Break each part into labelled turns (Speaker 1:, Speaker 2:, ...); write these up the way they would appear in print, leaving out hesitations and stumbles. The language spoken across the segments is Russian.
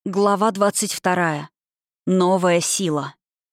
Speaker 1: Глава 22. Новая сила.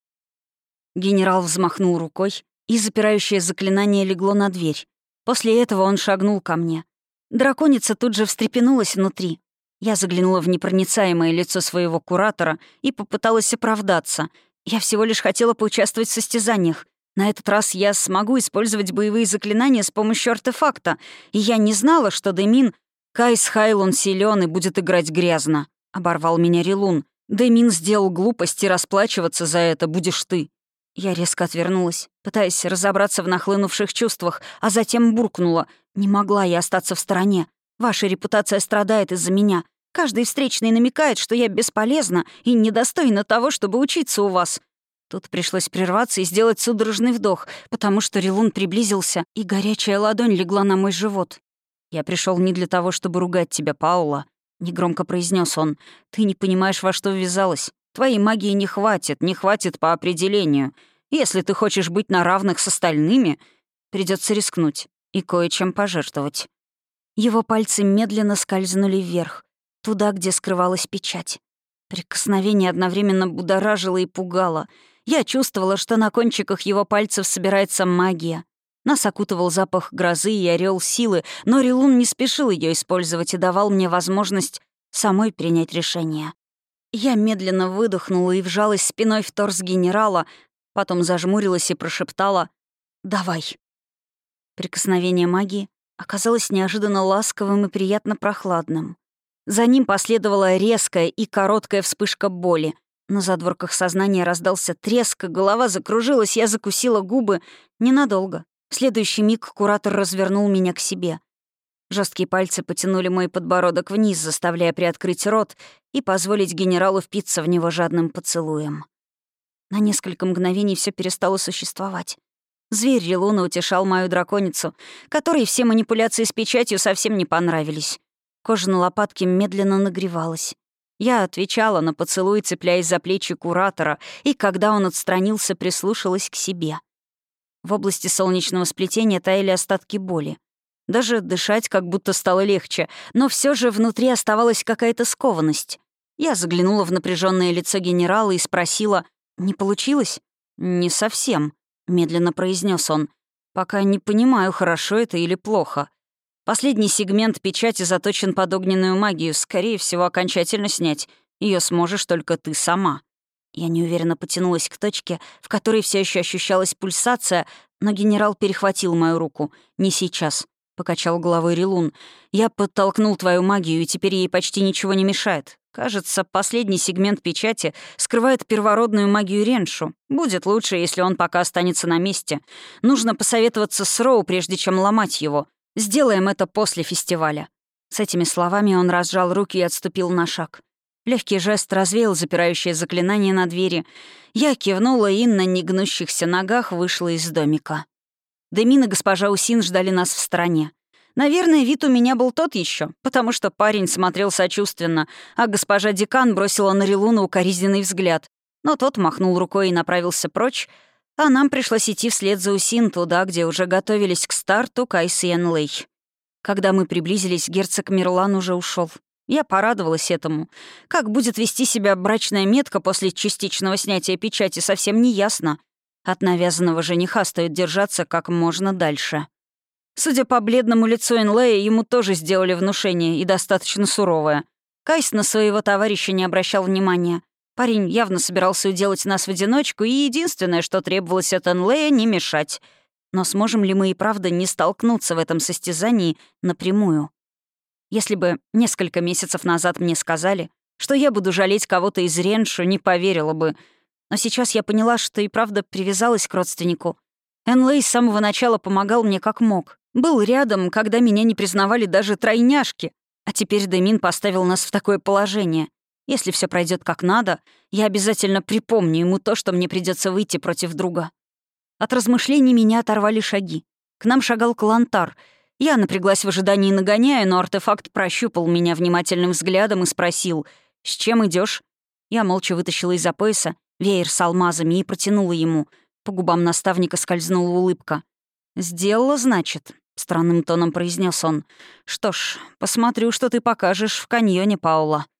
Speaker 1: Генерал взмахнул рукой, и запирающее заклинание легло на дверь. После этого он шагнул ко мне. Драконица тут же встрепенулась внутри. Я заглянула в непроницаемое лицо своего куратора и попыталась оправдаться. Я всего лишь хотела поучаствовать в состязаниях. На этот раз я смогу использовать боевые заклинания с помощью артефакта, и я не знала, что Демин, Кайс Хайлон силён и будет играть грязно. Оборвал меня Рилун. «Демин сделал глупость, и расплачиваться за это будешь ты». Я резко отвернулась, пытаясь разобраться в нахлынувших чувствах, а затем буркнула. «Не могла я остаться в стороне. Ваша репутация страдает из-за меня. Каждый встречный намекает, что я бесполезна и недостойна того, чтобы учиться у вас». Тут пришлось прерваться и сделать судорожный вдох, потому что Рилун приблизился, и горячая ладонь легла на мой живот. «Я пришел не для того, чтобы ругать тебя, Паула», — негромко произнес он. «Ты не понимаешь, во что ввязалась. Твоей магии не хватит по определению. Если ты хочешь быть на равных с остальными, придется рискнуть и кое-чем пожертвовать». Его пальцы медленно скользнули вверх, туда, где скрывалась печать. Прикосновение одновременно будоражило и пугало. Я чувствовала, что на кончиках его пальцев собирается магия. Нас окутывал запах грозы и орёл силы, но Рилун не спешил ее использовать и давал мне возможность самой принять решение. Я медленно выдохнула и вжалась спиной в торс генерала, потом зажмурилась и прошептала «Давай». Прикосновение магии оказалось неожиданно ласковым и приятно прохладным. За ним последовала резкая и короткая вспышка боли. На задворках сознания раздался треск, голова закружилась, я закусила губы. Ненадолго. В следующий миг куратор развернул меня к себе. Жесткие пальцы потянули мой подбородок вниз, заставляя приоткрыть рот и позволить генералу впиться в него жадным поцелуем. На несколько мгновений все перестало существовать. Зверь Рилуна утешал мою драконицу, которой все манипуляции с печатью совсем не понравились. Кожа на лопатке медленно нагревалась. Я отвечала на поцелуй, цепляясь за плечи куратора, и когда он отстранился, прислушалась к себе. В области солнечного сплетения таяли остатки боли. Даже дышать как будто стало легче, но все же внутри оставалась какая-то скованность. Я заглянула в напряженное лицо генерала и спросила: «Не получилось?» «Не совсем», — медленно произнес он. «Пока не понимаю, хорошо это или плохо. Последний сегмент печати заточен под огненную магию. Скорее всего, окончательно снять. Ее сможешь только ты сама». Я неуверенно потянулась к точке, в которой все еще ощущалась пульсация, но генерал перехватил мою руку. «Не сейчас», — покачал головой Рилун. «Я подтолкнул твою магию, и теперь ей почти ничего не мешает. Кажется, последний сегмент печати скрывает первородную магию Реншу. Будет лучше, если он пока останется на месте. Нужно посоветоваться с Роу, прежде чем ломать его. Сделаем это после фестиваля». С этими словами он разжал руки и отступил на шаг. Легкий жест развеял запирающее заклинание на двери. Я кивнула и на негнущихся ногах вышла из домика. Демин и госпожа Усин ждали нас в стороне. Наверное, вид у меня был тот еще, потому что парень смотрел сочувственно, а госпожа Декан бросила на Рилуна укоризненный взгляд. Но тот махнул рукой и направился прочь, а нам пришлось идти вслед за Усин туда, где уже готовились к старту Кайс и Энлей. Когда мы приблизились, герцог Мирлан уже ушел. Я порадовалась этому. Как будет вести себя брачная метка после частичного снятия печати, совсем не ясно. От навязанного жениха стоит держаться как можно дальше. Судя по бледному лицу Энлея, ему тоже сделали внушение, и достаточно суровое. Кайс на своего товарища не обращал внимания. Парень явно собирался уделать нас в одиночку, и единственное, что требовалось от Энлея — не мешать. Но сможем ли мы и правда не столкнуться в этом состязании напрямую? Если бы несколько месяцев назад мне сказали, что я буду жалеть кого-то из Реншу, не поверила бы. Но сейчас я поняла, что и правда привязалась к родственнику. Энлей с самого начала помогал мне как мог. Был рядом, когда меня не признавали даже тройняшки. А теперь Демин поставил нас в такое положение. Если все пройдет как надо, я обязательно припомню ему то, что мне придется выйти против друга. От размышлений меня оторвали шаги. К нам шагал Калантар. Я напряглась в ожидании нагоняя, но артефакт прощупал меня внимательным взглядом и спросил: «С чем идешь? Я молча вытащила из-за пояса веер с алмазами и протянула ему. По губам наставника скользнула улыбка. «Сделала, значит», — странным тоном произнес он. «Что ж, посмотрю, что ты покажешь в каньоне, Паула».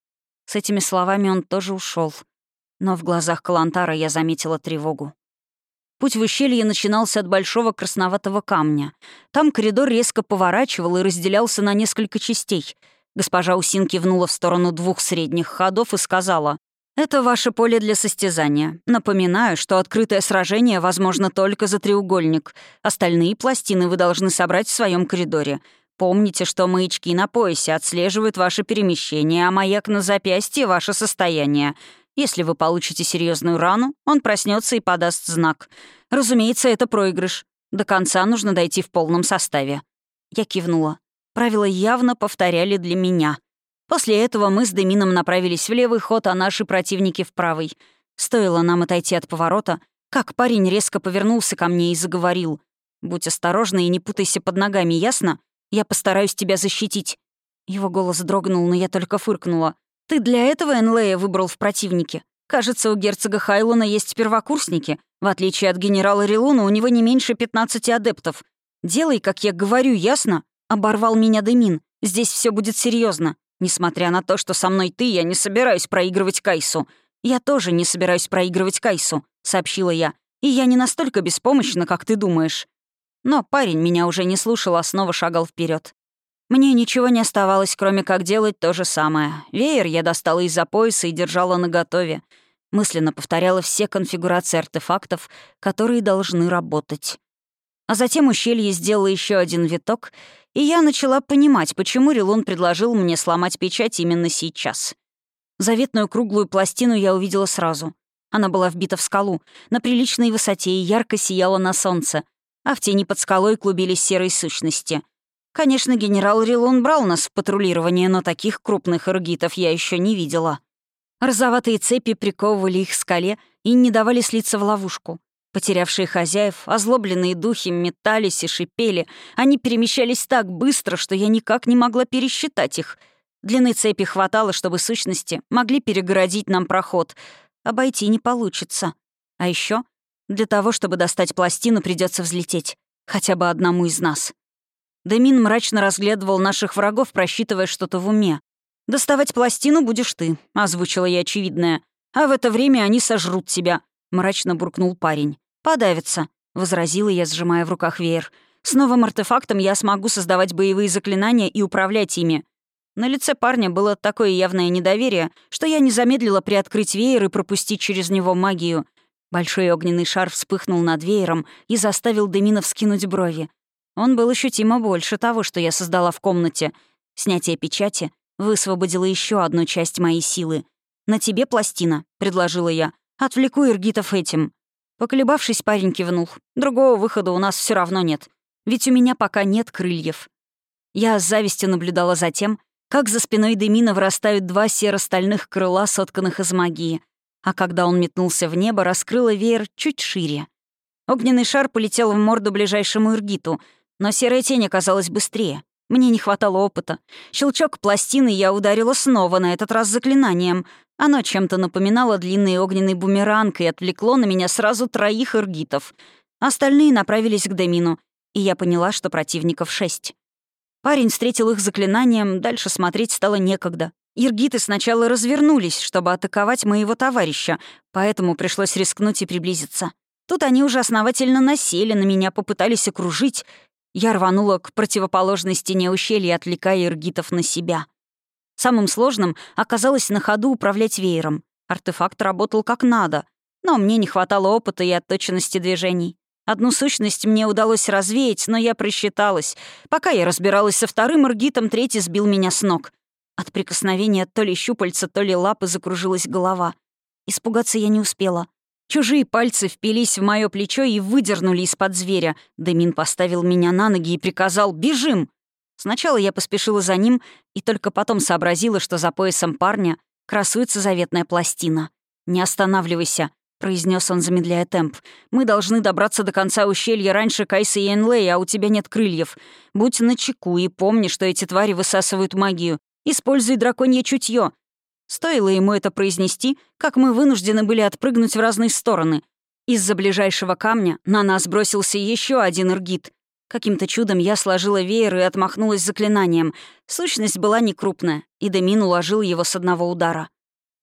Speaker 1: С этими словами он тоже ушел. Но в глазах Калантара я заметила тревогу. Путь в ущелье начинался от большого красноватого камня. Там коридор резко поворачивал и разделялся на несколько частей. Госпожа Усин кивнула в сторону 2 средних ходов и сказала: «Это ваше поле для состязания. Напоминаю, что открытое сражение возможно только за треугольник. Остальные пластины вы должны собрать в своем коридоре. Помните, что маячки на поясе отслеживают ваше перемещение, а маяк на запястье — ваше состояние. Если вы получите серьезную рану, он проснется и подаст знак. Разумеется, это проигрыш. До конца нужно дойти в полном составе». Я кивнула. Правила явно повторяли для меня. После этого мы с Демином направились в левый ход, а наши противники — в правый. Стоило нам отойти от поворота, как парень резко повернулся ко мне и заговорил: «Будь осторожна и не путайся под ногами, ясно? Я постараюсь тебя защитить». Его голос дрогнул, но я только фыркнула. «Ты для этого Энлея выбрал в противнике? Кажется, у герцога Хайлона есть первокурсники. В отличие от генерала Рилуна, у него не меньше 15 адептов. Делай, как я говорю, ясно?» Оборвал меня Демин. «Здесь все будет серьезно. Несмотря на то, что со мной ты, я не собираюсь проигрывать Кайсу». «Я тоже не собираюсь проигрывать Кайсу», — сообщила я. «И я не настолько беспомощна, как ты думаешь». Но парень меня уже не слушал, а снова шагал вперед. Мне ничего не оставалось, кроме как делать то же самое. Веер я достала из-за пояса и держала наготове. Мысленно повторяла все конфигурации артефактов, которые должны работать. А затем ущелье сделало еще один виток, и я начала понимать, почему Рилун предложил мне сломать печать именно сейчас. Заветную круглую пластину я увидела сразу. Она была вбита в скалу, на приличной высоте и ярко сияла на солнце, а в тени под скалой клубились серые сущности. Конечно, генерал Рилун брал нас в патрулирование, но таких крупных эргитов я еще не видела. Розоватые цепи приковывали их к скале и не давали слиться в ловушку. Потерявшие хозяев, озлобленные духи метались и шипели. Они перемещались так быстро, что я никак не могла пересчитать их. Длины цепи хватало, чтобы сущности могли перегородить нам проход. Обойти не получится. А еще для того, чтобы достать пластину, придется взлететь. Хотя бы одному из нас. Демин мрачно разглядывал наших врагов, просчитывая что-то в уме. «Доставать пластину будешь ты», — озвучила я очевидное. «А в это время они сожрут тебя», — мрачно буркнул парень. «Подавятся», — возразила я, сжимая в руках веер. «С новым артефактом я смогу создавать боевые заклинания и управлять ими». На лице парня было такое явное недоверие, что я не замедлила приоткрыть веер и пропустить через него магию. Большой огненный шар вспыхнул над веером и заставил Демина вскинуть брови. Он был ощутимо больше того, что я создала в комнате. Снятие печати высвободило еще одну часть моей силы. «На тебе пластина», — предложила я. «Отвлеку эргитов этим». Поколебавшись, парень кивнул. «Другого выхода у нас все равно нет. Ведь у меня пока нет крыльев». Я с завистью наблюдала за тем, как за спиной Демина вырастают 2 серо-стальных крыла, сотканных из магии. А когда он метнулся в небо, раскрыла веер чуть шире. Огненный шар полетел в морду ближайшему эргиту, но серая тень оказалась быстрее. Мне не хватало опыта. Щелчок пластины я ударила снова, на этот раз заклинанием. Оно чем-то напоминало длинный огненный бумеранг и отвлекло на меня сразу 3 эргитов. Остальные направились к Демину, и я поняла, что противников 6. Парень встретил их заклинанием, дальше смотреть стало некогда. Иргиты сначала развернулись, чтобы атаковать моего товарища, поэтому пришлось рискнуть и приблизиться. Тут они уже основательно насели на меня, попытались окружить. Я рванула к противоположной стене ущелья, отвлекая иргитов на себя. Самым сложным оказалось на ходу управлять веером. Артефакт работал как надо, но мне не хватало опыта и отточенности движений. Одну сущность мне удалось развеять, но я просчиталась. Пока я разбиралась со 2-м иргитом, 3-й сбил меня с ног. От прикосновения то ли щупальца, то ли лапы закружилась голова. Испугаться я не успела. Чужие пальцы впились в моё плечо и выдернули из-под зверя. Демин поставил меня на ноги и приказал: «Бежим!». Сначала я поспешила за ним и только потом сообразила, что за поясом парня красуется заветная пластина. «Не останавливайся», — произнес он, замедляя темп. «Мы должны добраться до конца ущелья раньше Кайса и Энлея, а у тебя нет крыльев. Будь начеку и помни, что эти твари высасывают магию. Используй драконье чутье». Стоило ему это произнести, как мы вынуждены были отпрыгнуть в разные стороны. Из-за ближайшего камня на нас бросился еще один эргит. Каким-то чудом я сложила веер и отмахнулась заклинанием. Сущность была некрупная, и Демин уложил его с одного удара.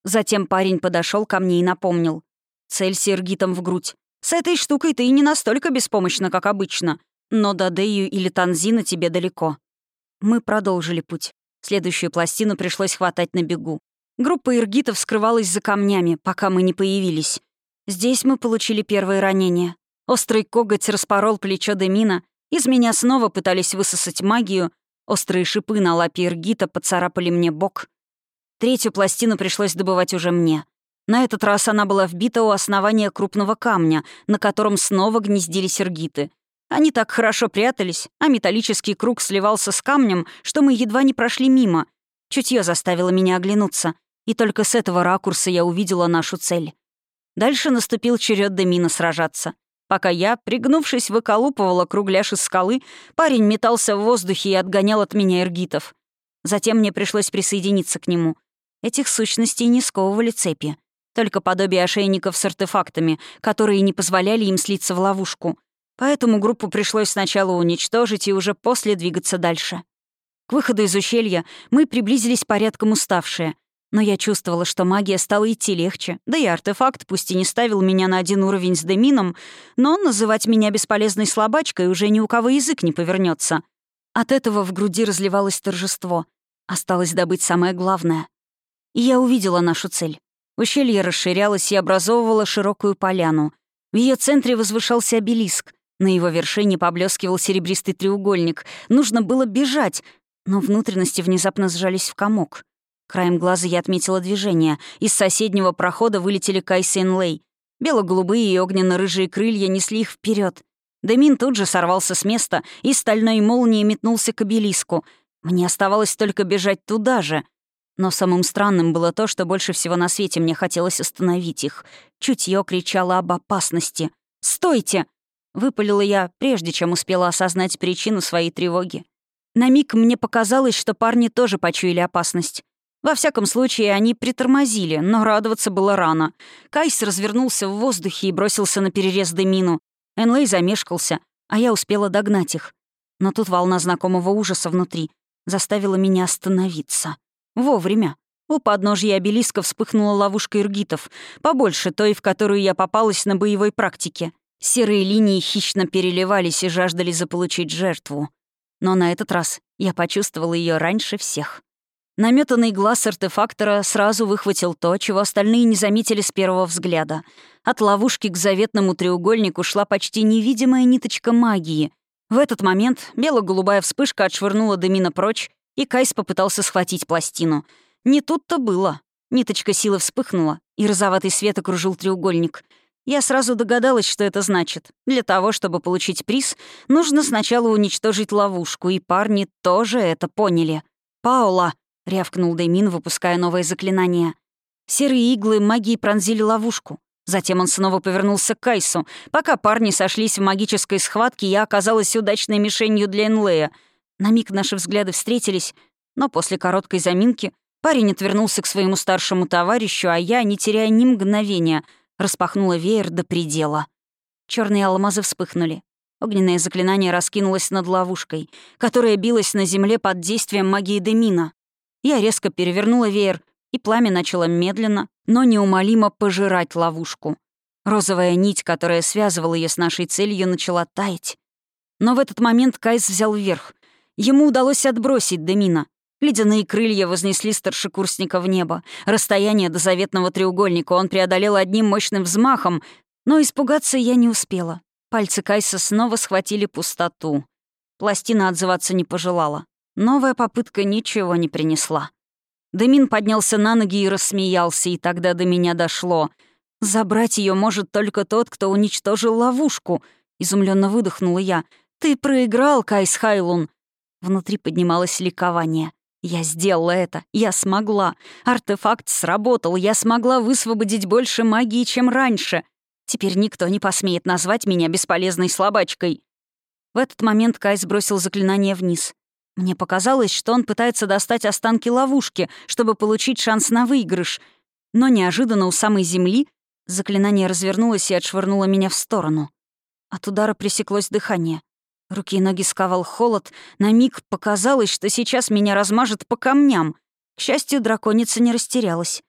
Speaker 1: Затем парень подошел ко мне и напомнил. «Целься иргитом в грудь. С этой штукой ты и не настолько беспомощна, как обычно. Но до Дею или Танзина тебе далеко». Мы продолжили путь. Следующую пластину пришлось хватать на бегу. Группа иргитов скрывалась за камнями, пока мы не появились. Здесь мы получили первые ранения. Острый коготь распорол плечо Демина. Из меня снова пытались высосать магию. Острые шипы на лапе иргита поцарапали мне бок. Третью пластину пришлось добывать уже мне. На этот раз она была вбита у основания крупного камня, на котором снова гнездились иргиты. Они так хорошо прятались, а металлический круг сливался с камнем, что мы едва не прошли мимо. Чутье заставило меня оглянуться, и только с этого ракурса я увидела нашу цель. Дальше наступил черед Демина сражаться. Пока я, пригнувшись, выколупывала кругляш из скалы, парень метался в воздухе и отгонял от меня иргитов. Затем мне пришлось присоединиться к нему. Этих сущностей не сковывали цепи. Только подобие ошейников с артефактами, которые не позволяли им слиться в ловушку. Поэтому группу пришлось сначала уничтожить и уже после двигаться дальше. К выходу из ущелья мы приблизились порядком уставшие, но я чувствовала, что магия стала идти легче, да и артефакт, пусть и не ставил меня на один уровень с Демином, но называть меня бесполезной слабачкой уже ни у кого язык не повернется. От этого в груди разливалось торжество. Осталось добыть самое главное. И я увидела нашу цель. Ущелье расширялось и образовывало широкую поляну. В ее центре возвышался обелиск. На его вершине поблескивал серебристый треугольник. Нужно было бежать, но внутренности внезапно сжались в комок. Краем глаза я отметила движение. Из соседнего прохода вылетели Кайс и Энлей. Бело-голубые и огненно-рыжие крылья несли их вперед. Демин тут же сорвался с места и стальной молнией метнулся к обелиску. Мне оставалось только бежать туда же. Но самым странным было то, что больше всего на свете мне хотелось остановить их. Чутье кричало об опасности. «Стойте!» — выпалила я, прежде чем успела осознать причину своей тревоги. На миг мне показалось, что парни тоже почуяли опасность. Во всяком случае, они притормозили, но радоваться было рано. Кайс развернулся в воздухе и бросился на перерез Демину. Энлей замешкался, а я успела догнать их. Но тут волна знакомого ужаса внутри заставила меня остановиться. Вовремя. У подножья обелиска вспыхнула ловушка иргитов, побольше той, в которую я попалась на боевой практике. Серые линии хищно переливались и жаждали заполучить жертву. Но на этот раз я почувствовала ее раньше всех. Наметанный глаз артефактора сразу выхватил то, чего остальные не заметили с первого взгляда. От ловушки к заветному треугольнику шла почти невидимая ниточка магии. В этот момент бело-голубая вспышка отшвырнула Демина прочь, и Кайс попытался схватить пластину. Не тут-то было. Ниточка силы вспыхнула, и розоватый свет окружил треугольник. Я сразу догадалась, что это значит. Для того, чтобы получить приз, нужно сначала уничтожить ловушку, и парни тоже это поняли. «Паула!» — рявкнул Демин, выпуская новое заклинание. Серые иглы магии пронзили ловушку. Затем он снова повернулся к Кайсу. Пока парни сошлись в магической схватке, я оказалась удачной мишенью для Энлея. На миг наши взгляды встретились, но после короткой заминки парень отвернулся к своему старшему товарищу, а я, не теряя ни мгновения, распахнула веер до предела. Черные алмазы вспыхнули. Огненное заклинание раскинулось над ловушкой, которая билась на земле под действием магии Демина. Я резко перевернула веер, и пламя начало медленно, но неумолимо пожирать ловушку. Розовая нить, которая связывала ее с нашей целью, начала таять. Но в этот момент Кайс взял вверх. Ему удалось отбросить Демина. Ледяные крылья вознесли старшекурсника в небо. Расстояние до заветного треугольника он преодолел одним мощным взмахом, но испугаться я не успела. Пальцы Кайса снова схватили пустоту. Пластина отзываться не пожелала. Новая попытка ничего не принесла. Демин поднялся на ноги и рассмеялся, и тогда до меня дошло. «Забрать ее может только тот, кто уничтожил ловушку», — изумленно выдохнула я. «Ты проиграл, Кайс Хайлун». Внутри поднималось ликование. Я сделала это. Я смогла. Артефакт сработал. Я смогла высвободить больше магии, чем раньше. Теперь никто не посмеет назвать меня бесполезной слабачкой. В этот момент Кайс бросил заклинание вниз. Мне показалось, что он пытается достать останки ловушки, чтобы получить шанс на выигрыш. Но неожиданно у самой земли заклинание развернулось и отшвырнуло меня в сторону. От удара пресеклось дыхание. Руки и ноги сковал холод. На миг показалось, что сейчас меня размажет по камням. К счастью, драконица не растерялась.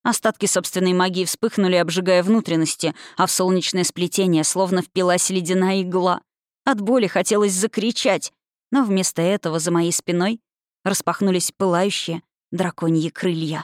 Speaker 1: Остатки собственной магии вспыхнули, обжигая внутренности, а в солнечное сплетение словно впилась ледяная игла. От боли хотелось закричать, но вместо этого за моей спиной распахнулись пылающие драконьи крылья.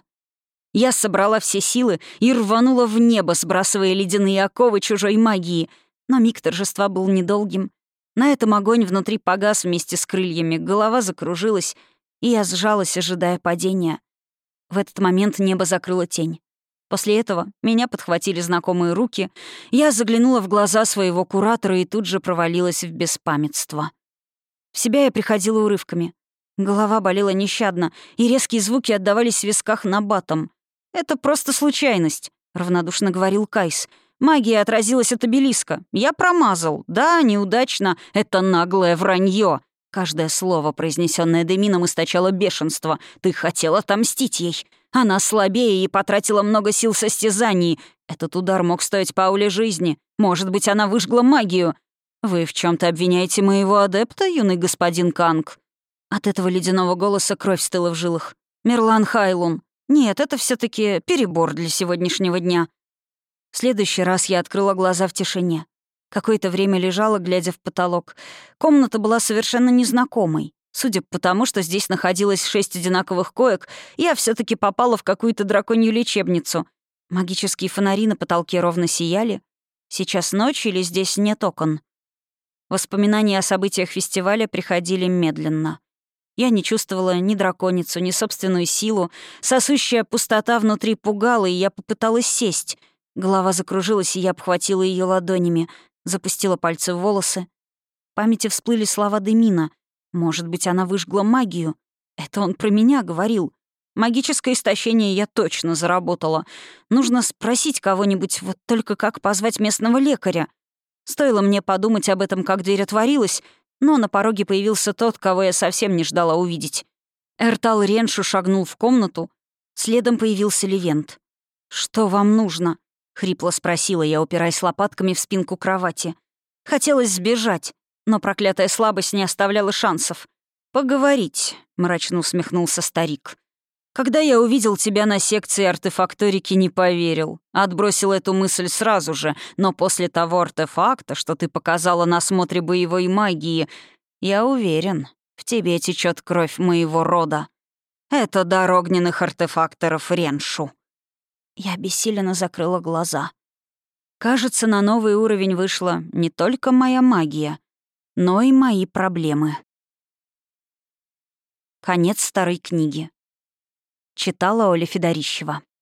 Speaker 1: Я собрала все силы и рванула в небо, сбрасывая ледяные оковы чужой магии. Но миг торжества был недолгим. На этом огонь внутри погас вместе с крыльями, голова закружилась, и я сжалась, ожидая падения. В этот момент небо закрыло тень. После этого меня подхватили знакомые руки, я заглянула в глаза своего куратора и тут же провалилась в беспамятство. В себя я приходила урывками. Голова болела нещадно, и резкие звуки отдавались в висках набатом. «Это просто случайность», — равнодушно говорил Кайс. «Магия отразилась от обелиска. Я промазал. Да, неудачно. Это наглое вранье. Каждое слово, произнесенное Демином, источало бешенство. «Ты хотел отомстить ей. Она слабее и потратила много сил в состязании. Этот удар мог стоить Пауле жизни. Может быть, она выжгла магию. Вы в чем то обвиняете моего адепта, юный господин Канг?» От этого ледяного голоса кровь стыла в жилах. «Мерлан Хайлун. Нет, это все таки перебор для сегодняшнего дня». В следующий раз я открыла глаза в тишине. Какое-то время лежала, глядя в потолок. Комната была совершенно незнакомой. Судя по тому, что здесь находилось 6 одинаковых коек, я все таки попала в какую-то драконью лечебницу. Магические фонари на потолке ровно сияли. Сейчас ночь или здесь нет окон? Воспоминания о событиях фестиваля приходили медленно. Я не чувствовала ни драконицу, ни собственную силу. Сосущая пустота внутри пугала, и я попыталась сесть. Голова закружилась, и я обхватила ее ладонями, запустила пальцы в волосы. В памяти всплыли слова Демина. Может быть, она выжгла магию. Это он про меня говорил. Магическое истощение я точно заработала. Нужно спросить кого-нибудь, вот только как позвать местного лекаря. Стоило мне подумать об этом, как дверь отворилась, но на пороге появился тот, кого я совсем не ждала увидеть. Эртал Реншу шагнул в комнату, следом появился Левент. «Что вам нужно?» — хрипло спросила я, упираясь лопатками в спинку кровати. Хотелось сбежать, но проклятая слабость не оставляла шансов. «Поговорить», — мрачно усмехнулся старик. «Когда я увидел тебя на секции артефакторики, не поверил. Отбросил эту мысль сразу же, но после того артефакта, что ты показала на осмотре боевой магии, я уверен, в тебе течет кровь моего рода. Это дар огненных артефакторов Реншу». Я бессиленно закрыла глаза. Кажется, на новый уровень вышла не только моя магия, но и мои проблемы. Конец второй книги. Читала Оля Федорищева.